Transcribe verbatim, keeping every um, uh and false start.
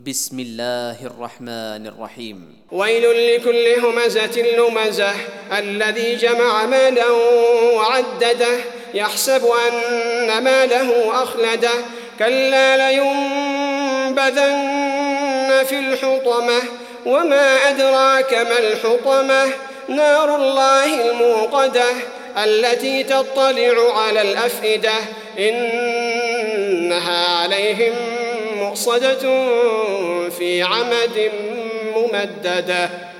بسم الله الرحمن الرحيم. ويل لكل همزة لمزة الذي جمع مالا وعدده يحسب أن ماله أخلده كلا لينبذن في الحطمة وما أدراك ما الحطمة نار الله الموقدة التي تطلع على الأفئدة إنها عليهم مؤصدة في عمد ممددة.